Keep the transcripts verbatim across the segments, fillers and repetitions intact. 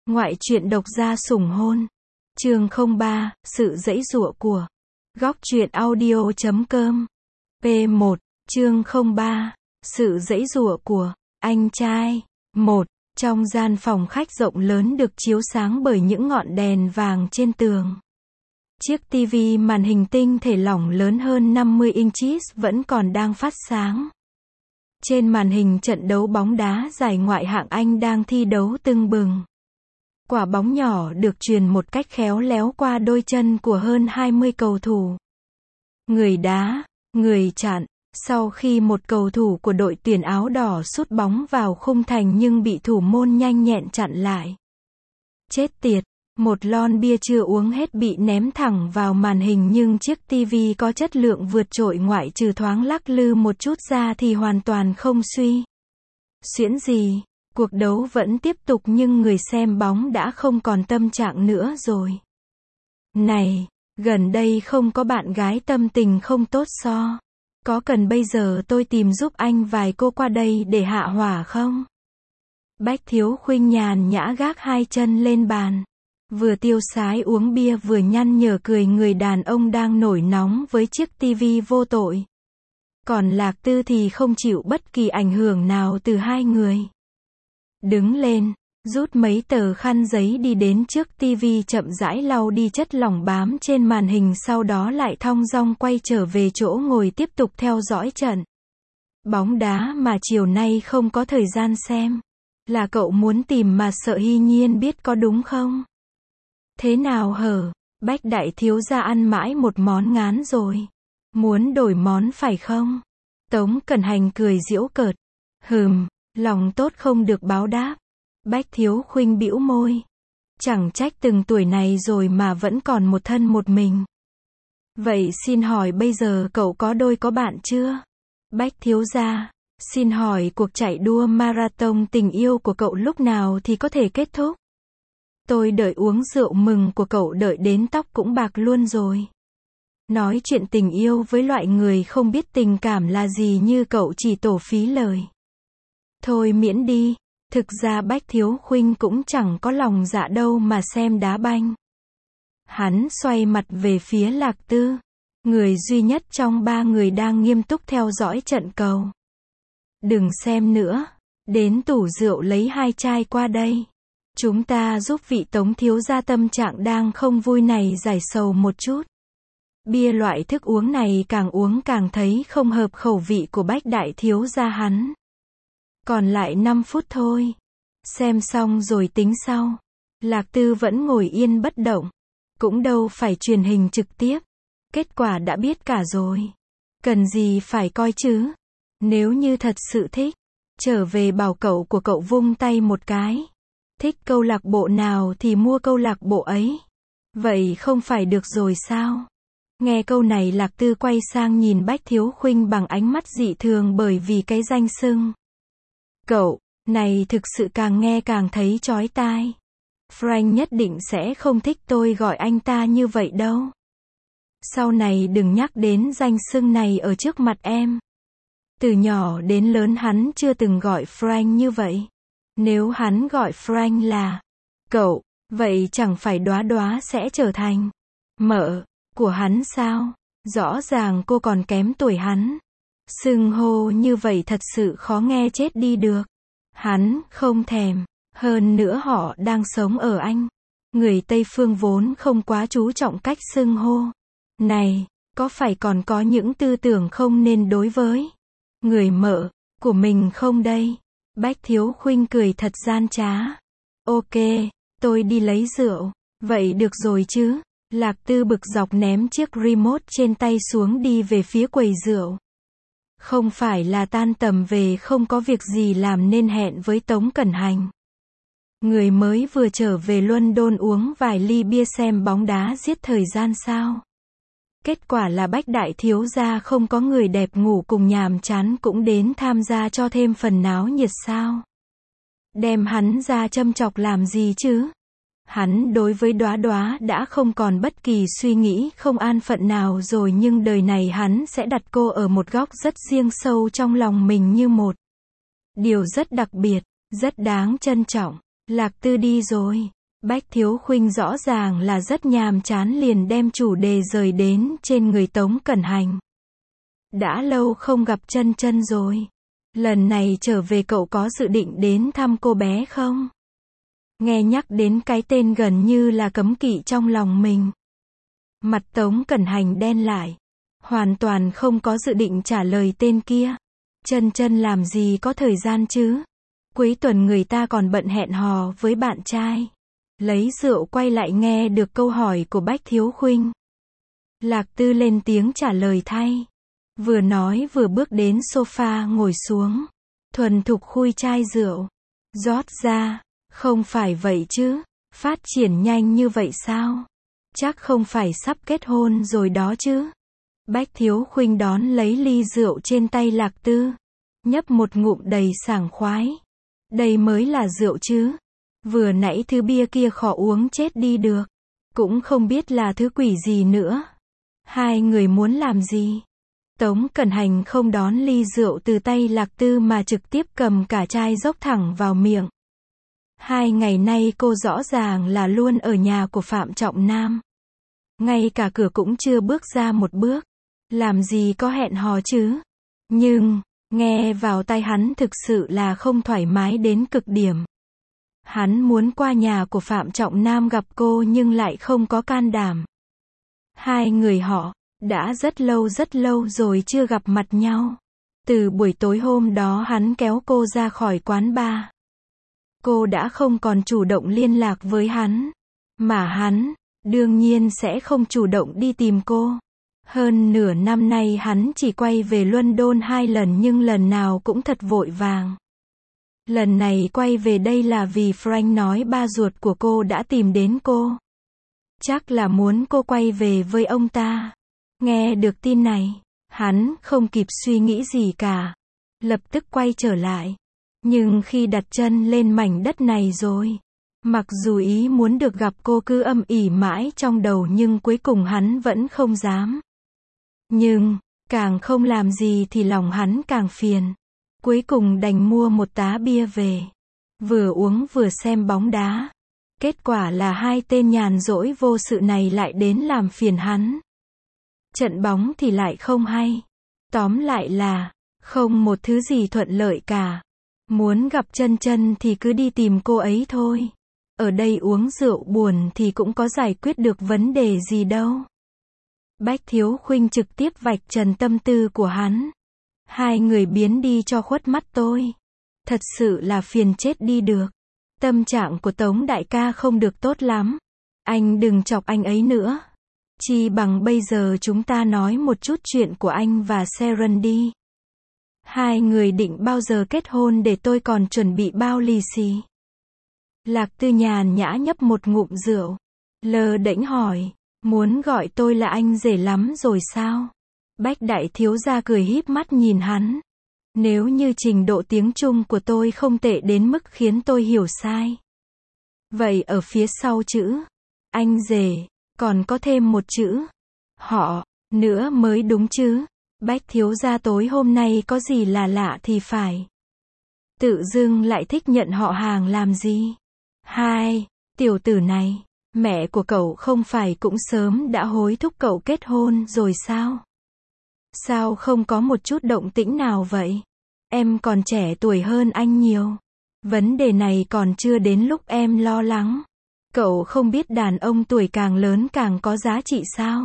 Ngoại truyện độc gia sủng hôn. Chương không ba, sự giãy giụa của. Góc truyện audio chấm com. P một, chương không ba, sự giãy giụa của anh trai. một. Trong gian phòng khách rộng lớn được chiếu sáng bởi những ngọn đèn vàng trên tường. Chiếc tivi màn hình tinh thể lỏng lớn hơn năm mươi inches vẫn còn đang phát sáng. Trên màn hình trận đấu bóng đá giải ngoại hạng Anh đang thi đấu tưng bừng. Quả bóng nhỏ được chuyền một cách khéo léo qua đôi chân của hơn hai mươi cầu thủ. Người đá, người chặn. Sau khi một cầu thủ của đội tuyển áo đỏ sút bóng vào khung thành nhưng bị thủ môn nhanh nhẹn chặn lại. Chết tiệt, một lon bia chưa uống hết bị ném thẳng vào màn hình nhưng chiếc tivi có chất lượng vượt trội, ngoại trừ thoáng lắc lư một chút ra thì hoàn toàn không suy xuyễn gì. Cuộc đấu vẫn tiếp tục nhưng người xem bóng đã không còn tâm trạng nữa rồi. Này, gần đây không có bạn gái tâm tình không tốt so. Có cần bây giờ tôi tìm giúp anh vài cô qua đây để hạ hỏa không? Bách Thiếu Khuynh nhàn nhã gác hai chân lên bàn. Vừa tiêu sái uống bia vừa nhăn nhở cười người đàn ông đang nổi nóng với chiếc tivi vô tội. Còn Lạc Tư thì không chịu bất kỳ ảnh hưởng nào từ hai người. Đứng lên, rút mấy tờ khăn giấy đi đến trước tivi chậm rãi lau đi chất lỏng bám trên màn hình, sau đó lại thong dong quay trở về chỗ ngồi tiếp tục theo dõi trận bóng đá mà chiều nay không có thời gian xem. Là cậu muốn tìm mà sợ Hy Nhiên biết có đúng không? Thế nào hở? Bách đại thiếu gia ăn mãi một món ngán rồi. Muốn đổi món phải không? Tống Cẩn Hành cười giễu cợt. Hừm, lòng tốt không được báo đáp. Bách Thiếu Khuynh bĩu môi. Chẳng trách từng tuổi này rồi mà vẫn còn một thân một mình. Vậy xin hỏi bây giờ cậu có đôi có bạn chưa? Bách thiếu gia, xin hỏi cuộc chạy đua marathon tình yêu của cậu lúc nào thì có thể kết thúc? Tôi đợi uống rượu mừng của cậu đợi đến tóc cũng bạc luôn rồi. Nói chuyện tình yêu với loại người không biết tình cảm là gì như cậu chỉ tổ phí lời. Thôi miễn đi. Thực ra Bách Thiếu Khuynh cũng chẳng có lòng dạ đâu mà xem đá banh. Hắn xoay mặt về phía Lạc Tư, người duy nhất trong ba người đang nghiêm túc theo dõi trận cầu. Đừng xem nữa, đến tủ rượu lấy hai chai qua đây. Chúng ta giúp vị Tống thiếu gia tâm trạng đang không vui này giải sầu một chút. Bia loại thức uống này càng uống càng thấy không hợp khẩu vị của Bách đại thiếu gia hắn. Còn lại năm phút thôi. Xem xong rồi tính sau. Lạc Tư vẫn ngồi yên bất động. Cũng đâu phải truyền hình trực tiếp. Kết quả đã biết cả rồi. Cần gì phải coi chứ. Nếu như thật sự thích, trở về bảo cậu của cậu vung tay một cái. Thích câu lạc bộ nào thì mua câu lạc bộ ấy. Vậy không phải được rồi sao? Nghe câu này Lạc Tư quay sang nhìn Bách Thiếu Khuynh bằng ánh mắt dị thường bởi vì cái danh xưng cậu này thực sự càng nghe càng thấy chói tai. Frank nhất định sẽ không thích tôi gọi anh ta như vậy đâu. Sau này đừng nhắc đến danh xưng này ở trước mặt em. Từ nhỏ đến lớn hắn chưa từng gọi Frank như vậy. Nếu hắn gọi Frank là cậu, vậy chẳng phải Đóa Đóa sẽ trở thành mợ của hắn sao? Rõ ràng cô còn kém tuổi hắn. Xưng hô như vậy thật sự khó nghe chết đi được. Hắn không thèm. Hơn nữa họ đang sống ở Anh. Người Tây phương vốn không quá chú trọng cách xưng hô. Này, có phải còn có những tư tưởng không nên đối với người mợ của mình không đây? Bách Thiếu Khuynh cười thật gian trá. Ok, tôi đi lấy rượu. Vậy được rồi chứ? Lạc Tư bực dọc ném chiếc remote trên tay xuống đi về phía quầy rượu. Không phải là tan tầm về không có việc gì làm nên hẹn với Tống Cẩn Hành. Người mới vừa trở về London uống vài ly bia xem bóng đá giết thời gian sao? Kết quả là Bách đại thiếu gia không có người đẹp ngủ cùng nhàm chán cũng đến tham gia cho thêm phần náo nhiệt sao? Đem hắn ra châm chọc làm gì chứ? Hắn đối với Đóa Đóa đã không còn bất kỳ suy nghĩ không an phận nào rồi, nhưng đời này hắn sẽ đặt cô ở một góc rất riêng sâu trong lòng mình như một điều rất đặc biệt, rất đáng trân trọng. Lạc Tư đi rồi. Bách Thiếu Khuynh rõ ràng là rất nhàm chán liền đem chủ đề rời đến trên người Tống Cẩn Hành. Đã lâu không gặp Chân Chân rồi. Lần này trở về cậu có dự định đến thăm cô bé không? Nghe nhắc đến cái tên gần như là cấm kỵ trong lòng mình. Mặt Tống Cẩn Hành đen lại. Hoàn toàn không có dự định trả lời tên kia. Chân Chân làm gì có thời gian chứ? Cuối tuần người ta còn bận hẹn hò với bạn trai. Lấy rượu quay lại nghe được câu hỏi của Bách Thiếu Khuynh. Lạc Tư lên tiếng trả lời thay. Vừa nói vừa bước đến sofa ngồi xuống. Thuần thục khui chai rượu. Rót ra. Không phải vậy chứ. Phát triển nhanh như vậy sao? Chắc không phải sắp kết hôn rồi đó chứ. Bách Thiếu Khuynh đón lấy ly rượu trên tay Lạc Tư. Nhấp một ngụm đầy sảng khoái. Đây mới là rượu chứ. Vừa nãy thứ bia kia khó uống chết đi được. Cũng không biết là thứ quỷ gì nữa. Hai người muốn làm gì? Tống Cẩn Hành không đón ly rượu từ tay Lạc Tư mà trực tiếp cầm cả chai dốc thẳng vào miệng. Hai ngày nay cô rõ ràng là luôn ở nhà của Phạm Trọng Nam. Ngay cả cửa cũng chưa bước ra một bước. Làm gì có hẹn hò chứ? Nhưng, nghe vào tai hắn thực sự là không thoải mái đến cực điểm. Hắn muốn qua nhà của Phạm Trọng Nam gặp cô nhưng lại không có can đảm. Hai người họ đã rất lâu rất lâu rồi chưa gặp mặt nhau. Từ buổi tối hôm đó hắn kéo cô ra khỏi quán bar. Cô đã không còn chủ động liên lạc với hắn. Mà hắn, đương nhiên sẽ không chủ động đi tìm cô. Hơn nửa năm nay hắn chỉ quay về London hai lần nhưng lần nào cũng thật vội vàng. Lần này quay về đây là vì Frank nói ba ruột của cô đã tìm đến cô. Chắc là muốn cô quay về với ông ta. Nghe được tin này, hắn không kịp suy nghĩ gì cả. Lập tức quay trở lại. Nhưng khi đặt chân lên mảnh đất này rồi, mặc dù ý muốn được gặp cô cứ âm ỉ mãi trong đầu nhưng cuối cùng hắn vẫn không dám. Nhưng, càng không làm gì thì lòng hắn càng phiền. Cuối cùng đành mua một tá bia về. Vừa uống vừa xem bóng đá. Kết quả là hai tên nhàn rỗi vô sự này lại đến làm phiền hắn. Trận bóng thì lại không hay. Tóm lại là, không một thứ gì thuận lợi cả. Muốn gặp Chân Chân thì cứ đi tìm cô ấy thôi. Ở đây uống rượu buồn thì cũng có giải quyết được vấn đề gì đâu. Bách Thiếu Khuynh trực tiếp vạch trần tâm tư của hắn. Hai người biến đi cho khuất mắt tôi. Thật sự là phiền chết đi được. Tâm trạng của Tống đại ca không được tốt lắm. Anh đừng chọc anh ấy nữa. Chi bằng bây giờ chúng ta nói một chút chuyện của anh và Sharon đi. Hai người định bao giờ kết hôn để tôi còn chuẩn bị bao lì xì. Lạc Tư nhàn nhã nhấp một ngụm rượu. Lơ đễnh hỏi. Muốn gọi tôi là anh rể lắm rồi sao? Bách đại thiếu gia cười híp mắt nhìn hắn. Nếu như trình độ tiếng Trung của tôi không tệ đến mức khiến tôi hiểu sai. Vậy ở phía sau chữ anh rể, còn có thêm một chữ họ nữa mới đúng chứ. Bách thiếu gia tối hôm nay có gì là lạ thì phải. Tự dưng lại thích nhận họ hàng làm gì? Hai, tiểu tử này, mẹ của cậu không phải cũng sớm đã hối thúc cậu kết hôn rồi sao? Sao không có một chút động tĩnh nào vậy? Em còn trẻ tuổi hơn anh nhiều. Vấn đề này còn chưa đến lúc em lo lắng. Cậu không biết đàn ông tuổi càng lớn càng có giá trị sao?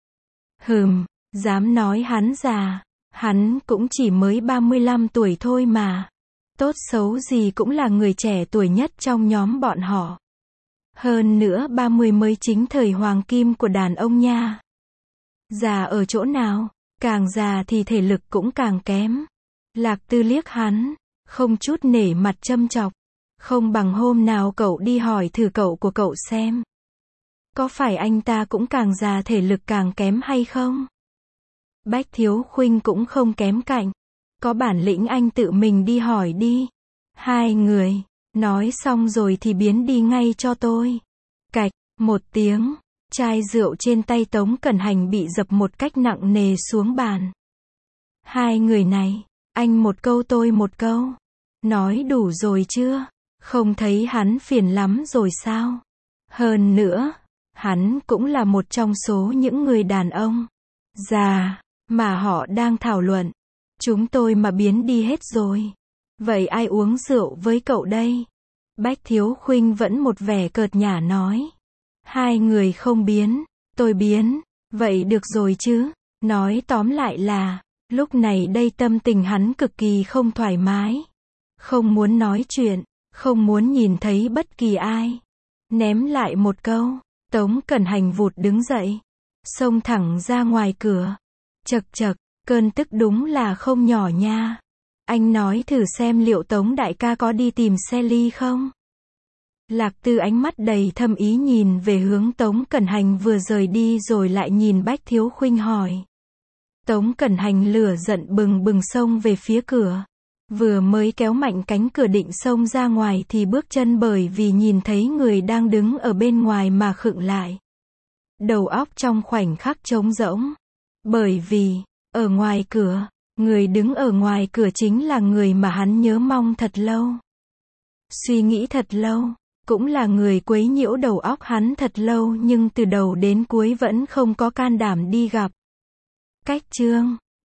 Hừm, dám nói hắn già. Hắn cũng chỉ mới ba mươi lăm tuổi thôi mà. Tốt xấu gì cũng là người trẻ tuổi nhất trong nhóm bọn họ. Hơn nữa ba mươi mới chính thời hoàng kim của đàn ông nha. Già ở chỗ nào? Càng già thì thể lực cũng càng kém. Lạc Tư liếc hắn, không chút nể mặt châm chọc. Không bằng hôm nào cậu đi hỏi thử cậu của cậu xem. Có phải anh ta cũng càng già thể lực càng kém hay không? Bách Thiếu Khuynh cũng không kém cạnh. Có bản lĩnh anh tự mình đi hỏi đi. Hai người, nói xong rồi thì biến đi ngay cho tôi. Cạch, một tiếng, chai rượu trên tay Tống Cẩn Hành bị dập một cách nặng nề xuống bàn. Hai người này, anh một câu tôi một câu. Nói đủ rồi chưa? Không thấy hắn phiền lắm rồi sao? Hơn nữa, hắn cũng là một trong số những người đàn ông già mà họ đang thảo luận. Chúng tôi mà biến đi hết rồi. Vậy ai uống rượu với cậu đây? Bách Thiếu Khuynh vẫn một vẻ cợt nhả nói. Hai người không biến, tôi biến. Vậy được rồi chứ. Nói tóm lại là, lúc này đây tâm tình hắn cực kỳ không thoải mái. Không muốn nói chuyện, không muốn nhìn thấy bất kỳ ai. Ném lại một câu, Tống Cẩn Hành vụt đứng dậy, xông thẳng ra ngoài cửa. Chậc chậc, cơn tức đúng là không nhỏ nha. Anh nói thử xem liệu Tống đại ca có đi tìm Sally không? Lạc Tư ánh mắt đầy thâm ý nhìn về hướng Tống Cẩn Hành vừa rời đi rồi lại nhìn Bách Thiếu Khuynh hỏi. Tống Cẩn Hành lửa giận bừng bừng xông về phía cửa. Vừa mới kéo mạnh cánh cửa định xông ra ngoài thì bước chân bởi vì nhìn thấy người đang đứng ở bên ngoài mà khựng lại. Đầu óc trong khoảnh khắc trống rỗng. Bởi vì, ở ngoài cửa, người đứng ở ngoài cửa chính là người mà hắn nhớ mong thật lâu. Suy nghĩ thật lâu, cũng là người quấy nhiễu đầu óc hắn thật lâu nhưng từ đầu đến cuối vẫn không có can đảm đi gặp. Cách chương